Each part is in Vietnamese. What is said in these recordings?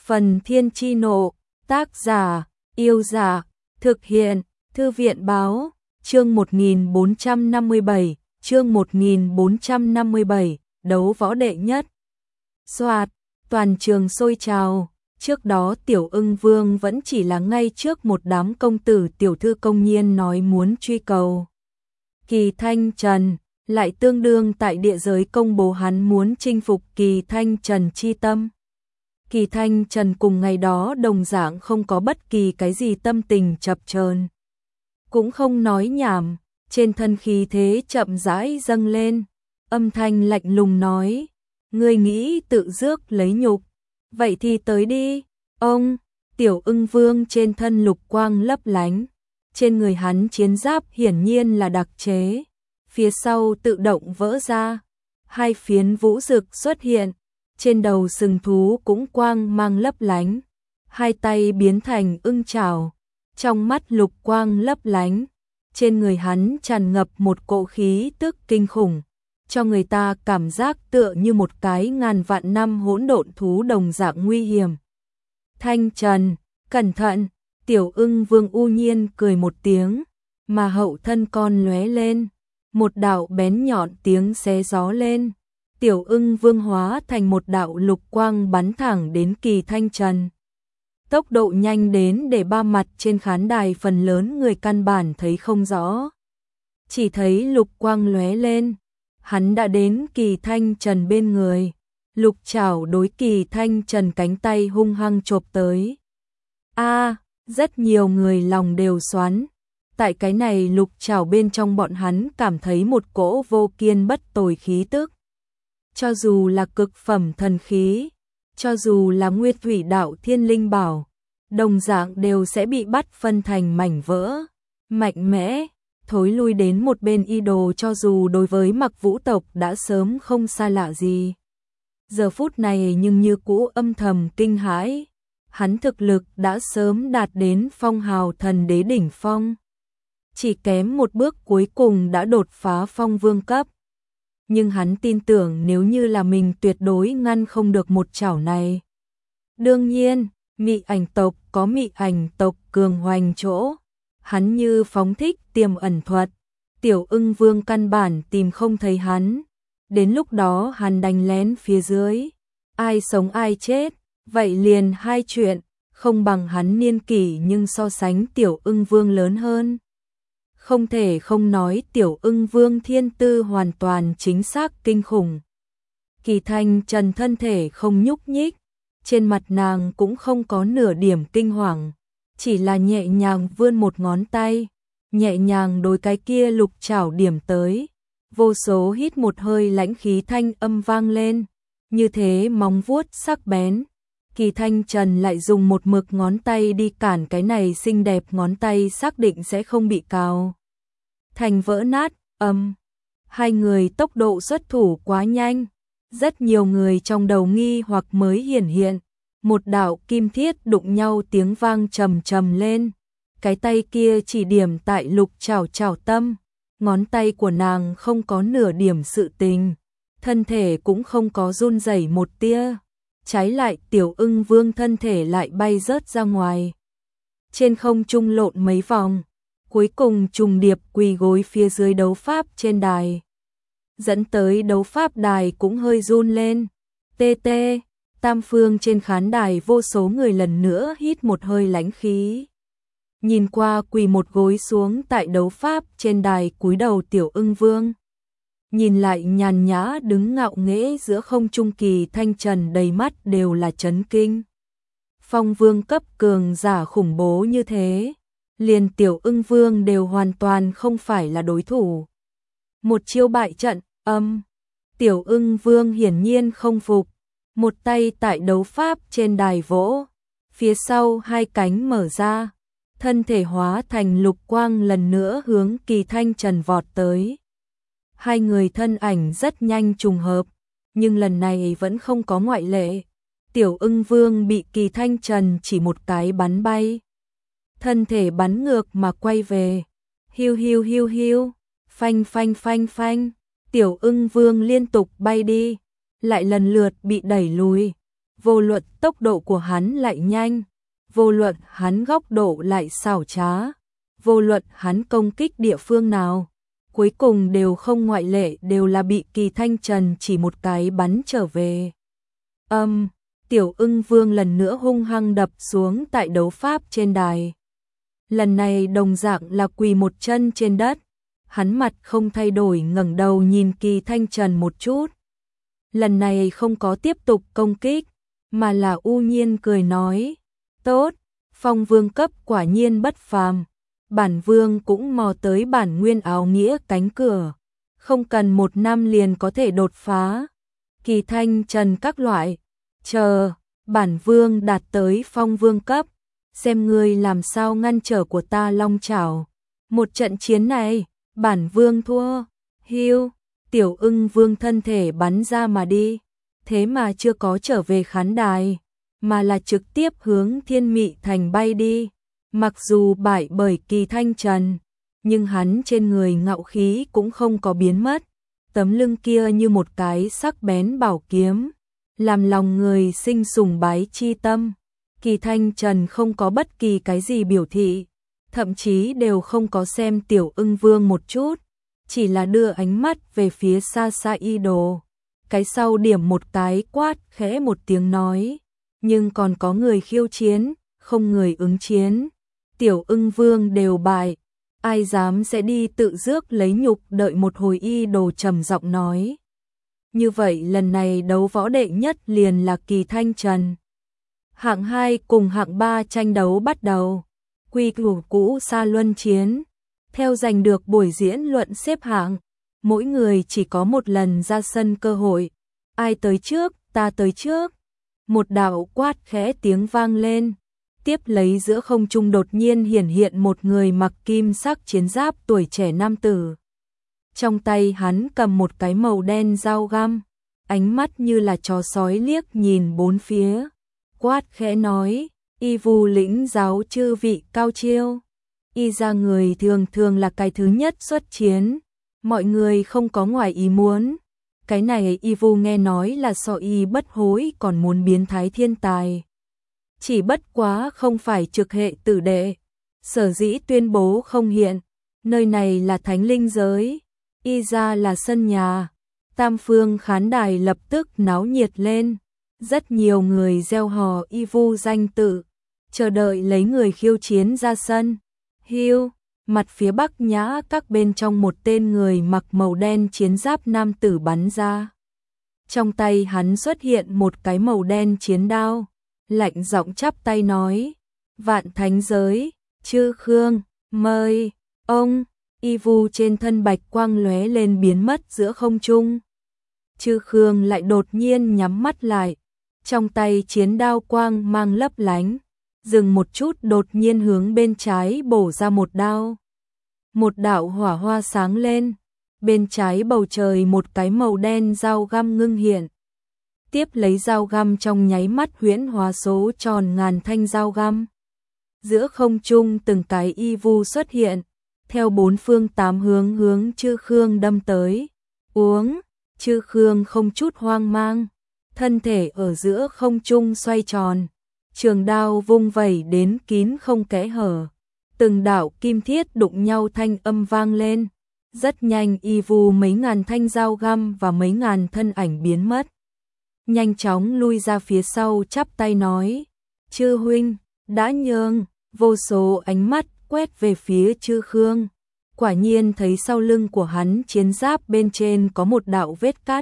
Phần Thiên Chi Nộ, tác giả, Yêu Dạ, thực hiện, Thư viện Báo, chương 1457, chương 1457, đấu võ đệ nhất. Soạt, toàn trường sôi trào, trước đó Tiểu Ưng Vương vẫn chỉ là ngay trước một đám công tử tiểu thư công nhiên nói muốn truy cầu. Kỳ Thanh Trần, lại tương đương tại địa giới công bố hắn muốn chinh phục Kỳ Thanh Trần chi tâm. Kỳ Thanh Trần cùng ngày đó đồng dạng không có bất kỳ cái gì tâm tình chập chờn, cũng không nói nhảm, trên thân khí thế chậm rãi dâng lên, âm thanh lạnh lùng nói: "Ngươi nghĩ tự rước lấy nhục, vậy thì tới đi." Ông, Tiểu Ưng Vương trên thân lục quang lấp lánh, trên người hắn chiến giáp hiển nhiên là đặc chế, phía sau tự động vỡ ra, hai phiến vũ rực xuất hiện. Trên đầu sừng thú cũng quang mang lấp lánh, hai tay biến thành ưng chảo, trong mắt lục quang lấp lánh, trên người hắn tràn ngập một cỗ khí tức kinh khủng, cho người ta cảm giác tựa như một cái ngàn vạn năm hỗn độn thú đồng dạng nguy hiểm. Thanh Trần, cẩn thận, Tiểu Ưng Vương u nhiên cười một tiếng, mà hậu thân con lóe lên, một đạo bén nhọn tiếng xé gió lên. Tiểu Ưng Vương hóa thành một đạo lục quang bắn thẳng đến Kỳ Thanh Trần. Tốc độ nhanh đến để ba mặt trên khán đài phần lớn người căn bản thấy không rõ. Chỉ thấy lục quang lóe lên, hắn đã đến Kỳ Thanh Trần bên người, lục chảo đối Kỳ Thanh Trần cánh tay hung hăng chộp tới. Rất nhiều người lòng đều xoắn. Tại cái này lục chảo bên trong bọn hắn cảm thấy một cỗ vô kiên bất tồi khí tức. Cho dù là cực phẩm thần khí, cho dù là Nguyên Thủy Đạo Thiên Linh Bảo, đồng dạng đều sẽ bị bắt phân thành mảnh vỡ, mạnh mẽ, thối lui đến một bên y đồ, cho dù đối với Mặc Vũ tộc đã sớm không xa lạ gì. Giờ phút này nhưng như cũ âm thầm kinh hãi, hắn thực lực đã sớm đạt đến phong hào thần đế đỉnh phong. Chỉ kém một bước cuối cùng đã đột phá phong vương cấp. Nhưng hắn tin tưởng nếu như là mình tuyệt đối ngăn không được một chảo này. Đương nhiên, Mị Ảnh tộc có Mị Ảnh tộc cường hoành chỗ, hắn như phóng thích tiềm ẩn thuật, Tiểu Ưng Vương căn bản tìm không thấy hắn. Đến lúc đó hắn đánh lén phía dưới, ai sống ai chết, vậy liền hai chuyện, không bằng hắn niên kỷ nhưng so sánh Tiểu Ưng Vương lớn hơn. Không thể không nói Tiểu Ưng Vương thiên tư hoàn toàn chính xác kinh khủng. Kỳ Thanh Trần thân thể không nhúc nhích, trên mặt nàng cũng không có nửa điểm kinh hoàng, chỉ là nhẹ nhàng vươn một ngón tay, nhẹ nhàng đối cái kia lục chảo điểm tới. Vô số hít một hơi lãnh khí thanh âm vang lên, như thế móng vuốt sắc bén. Kỳ Thanh Trần lại dùng một mực ngón tay đi cản cái này xinh đẹp ngón tay, xác định sẽ không bị cào thành vỡ nát. Hai người tốc độ xuất thủ quá nhanh, rất nhiều người trong đầu nghi hoặc mới hiển hiện, một đạo kim thiết đụng nhau tiếng vang trầm trầm lên, cái tay kia chỉ điểm tại lục chảo chảo tâm, ngón tay của nàng không có nửa điểm sự tình, thân thể cũng không có run rẩy một tia, trái lại Tiểu Ưng Vương thân thể lại bay rớt ra ngoài, trên không trung lộn mấy vòng, cuối cùng trùng điệp quỳ gối phía dưới đấu pháp trên đài, dẫn tới đấu pháp đài cũng hơi run lên. Tam phương trên khán đài vô số người lần nữa hít một hơi lãnh khí, nhìn qua quỳ một gối xuống tại đấu pháp trên đài cúi đầu Tiểu Ưng Vương, nhìn lại nhàn nhã đứng ngạo nghễ giữa không trung Kỳ Thanh Trần, đầy mắt đều là chấn kinh. Phong vương cấp cường giả khủng bố như thế, liền Tiểu Ưng Vương đều hoàn toàn không phải là đối thủ. Một chiêu bại trận. Tiểu Ưng Vương hiển nhiên không phục, một tay tại đấu pháp trên đài vỗ, phía sau hai cánh mở ra, thân thể hóa thành lục quang lần nữa hướng Kỳ Thanh Trần vọt tới. Hai người thân ảnh rất nhanh trùng hợp, nhưng lần này vẫn không có ngoại lệ. Tiểu Ưng Vương bị Kỳ Thanh Trần chỉ một cái bắn bay, thân thể bắn ngược mà quay về. Hiu hiu hiu hiu, phanh phanh phanh phanh, Tiểu Ưng Vương liên tục bay đi, lại lần lượt bị đẩy lùi. vô luận tốc độ của hắn lại nhanh, vô luận hắn góc độ lại xảo trá, vô luận hắn công kích địa phương nào, cuối cùng đều không ngoại lệ đều là bị Kỳ Thanh Trần chỉ một cái bắn trở về. Tiểu Ưng Vương lần nữa hung hăng đập xuống tại đấu pháp trên đài. Lần này đồng dạng là quỳ một chân trên đất, hắn mặt không thay đổi ngẩng đầu nhìn Kỳ Thanh Trần một chút. Lần này không có tiếp tục công kích, mà là u nhiên cười nói, tốt, Phong Vương cấp quả nhiên bất phàm, bản Vương cũng mò tới bản nguyên áo nghĩa cánh cửa, không cần 1 năm liền có thể đột phá. Kỳ Thanh Trần các loại, chờ, bản Vương đạt tới Phong Vương cấp, xem ngươi làm sao ngăn trở của ta long chảo. Một trận chiến này, bản Vương thua, hiu, Tiểu Ưng Vương thân thể bắn ra mà đi, thế mà chưa có trở về khán đài, mà là trực tiếp hướng Thiên Mị Thành bay đi. Mặc dù bại bởi Kỳ Thanh Trần, nhưng hắn trên người ngạo khí cũng không có biến mất, tấm lưng kia như một cái sắc bén bảo kiếm, làm lòng người sinh sùng bái chi tâm. Kỳ Thanh Trần không có bất kỳ cái gì biểu thị, thậm chí đều không có xem Tiểu Ưng Vương một chút, chỉ là đưa ánh mắt về phía xa xa y đồ. Cái sau điểm một cái quát khẽ một tiếng nói, nhưng còn có người khiêu chiến, không người ứng chiến. Tiểu Ưng Vương đều bại, ai dám sẽ đi tự rước lấy nhục, đợi một hồi y đồ trầm giọng nói. Như vậy lần này đấu võ đệ nhất liền là Kỳ Thanh Trần. Hạng 2 cùng hạng 3 tranh đấu bắt đầu. Quy củ cũ xa luân chiến. Theo giành được buổi diễn luận xếp hạng, mỗi người chỉ có một lần ra sân cơ hội. Ai tới trước, ta tới trước. Một đạo quát khẽ tiếng vang lên. Tiếp lấy giữa không trung đột nhiên hiển hiện một người mặc kim sắc chiến giáp tuổi trẻ nam tử. Trong tay hắn cầm một cái màu đen dao găm, ánh mắt như là chó sói liếc nhìn bốn phía. Quát khẽ nói, y vu lĩnh giáo chư vị cao chiêu. Y ra người thường thường là cái thứ nhất xuất chiến, mọi người không có ngoài ý muốn. Cái này y vu nghe nói là so y bất hối còn muốn biến thái thiên tài. Chỉ bất quá không phải trực hệ tử đệ, sở dĩ tuyên bố không hiện, nơi này là thánh linh giới, y ra là sân nhà, tam phương khán đài lập tức náo nhiệt lên, rất nhiều người reo hò y vu danh tự, chờ đợi lấy người khiêu chiến ra sân. Hiu, mặt phía bắc nhã các bên trong một tên người mặc màu đen chiến giáp nam tử bắn ra. Trong tay hắn xuất hiện một cái màu đen chiến đao. Lạnh giọng chắp tay nói, vạn thánh giới, chư Khương, mời, ông, y vu trên thân bạch quang lóe lên biến mất giữa không trung. Chư Khương lại đột nhiên nhắm mắt lại, trong tay chiến đao quang mang lấp lánh, dừng một chút đột nhiên hướng bên trái bổ ra một đao. Một đạo hỏa hoa sáng lên, bên trái bầu trời một cái màu đen dao găm ngưng hiện. Tiếp lấy dao găm trong nháy mắt huyễn hóa số tròn ngàn thanh dao găm. Giữa không trung từng cái y vu xuất hiện, theo bốn phương tám hướng hướng Chư Khương đâm tới. Uống, Chư Khương không chút hoang mang, thân thể ở giữa không trung xoay tròn, trường đao vung vẩy đến kín không kẽ hở. Từng đạo kim thiết đụng nhau thanh âm vang lên, rất nhanh y vu mấy ngàn thanh dao găm và mấy ngàn thân ảnh biến mất. Nhanh chóng lui ra phía sau chắp tay nói, Chư huynh, đã nhường. Vô số ánh mắt quét về phía Chư Khương, quả nhiên thấy sau lưng của hắn chiến giáp bên trên có một đạo vết cắt.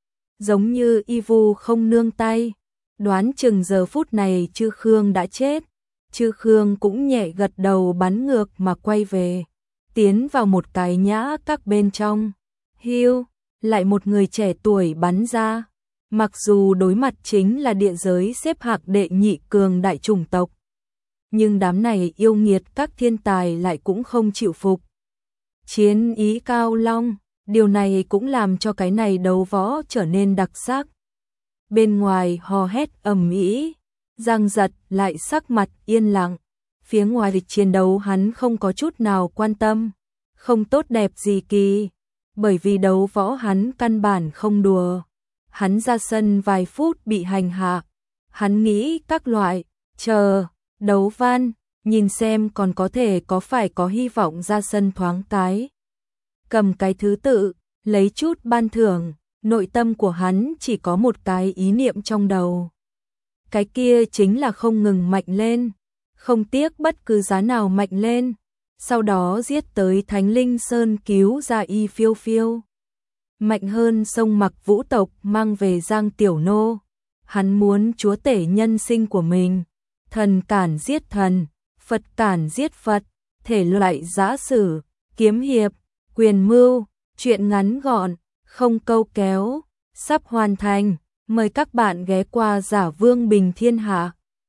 Giống như y vu không nương tay, đoán chừng giờ phút này Chư Khương đã chết. Chư Khương cũng nhẹ gật đầu bắn ngược mà quay về, tiến vào một cái nhã các bên trong. Hiu, lại một người trẻ tuổi bắn ra. Mặc dù đối mặt chính là địa giới xếp hạng đệ nhị cường đại chủng tộc, nhưng đám này yêu nghiệt các thiên tài lại cũng không chịu phục. Chiến ý cao long, điều này cũng làm cho cái này đấu võ trở nên đặc sắc. Bên ngoài hò hét ầm ĩ, Giang Giật lại sắc mặt yên lặng. Phía ngoài lịch chiến đấu hắn không có chút nào quan tâm, không tốt đẹp gì kỳ, bởi vì đấu võ hắn căn bản không đùa. Hắn ra sân vài phút bị hành hạ, Hắn nghĩ các loại, đấu văn, nhìn xem còn có phải có hy vọng ra sân thoáng cái. Cầm cái thứ tự, lấy chút ban thưởng, nội tâm của hắn chỉ có một cái ý niệm trong đầu. Cái kia chính là không ngừng mạnh lên, không tiếc bất cứ giá nào mạnh lên, sau đó giết tới Thánh Linh Sơn cứu ra Y Phiêu Phiêu. Mạnh hơn sông Mặc Vũ tộc mang về Giang Tiểu Nô. Hắn muốn chúa tể nhân sinh của mình, thần cản giết thần, Phật cản giết Phật, thể loại giã sử, kiếm hiệp, quyền mưu, chuyện ngắn gọn, không câu kéo, sắp hoàn thành. Mời các bạn ghé qua Giả Vương Bình Thiên Hạ.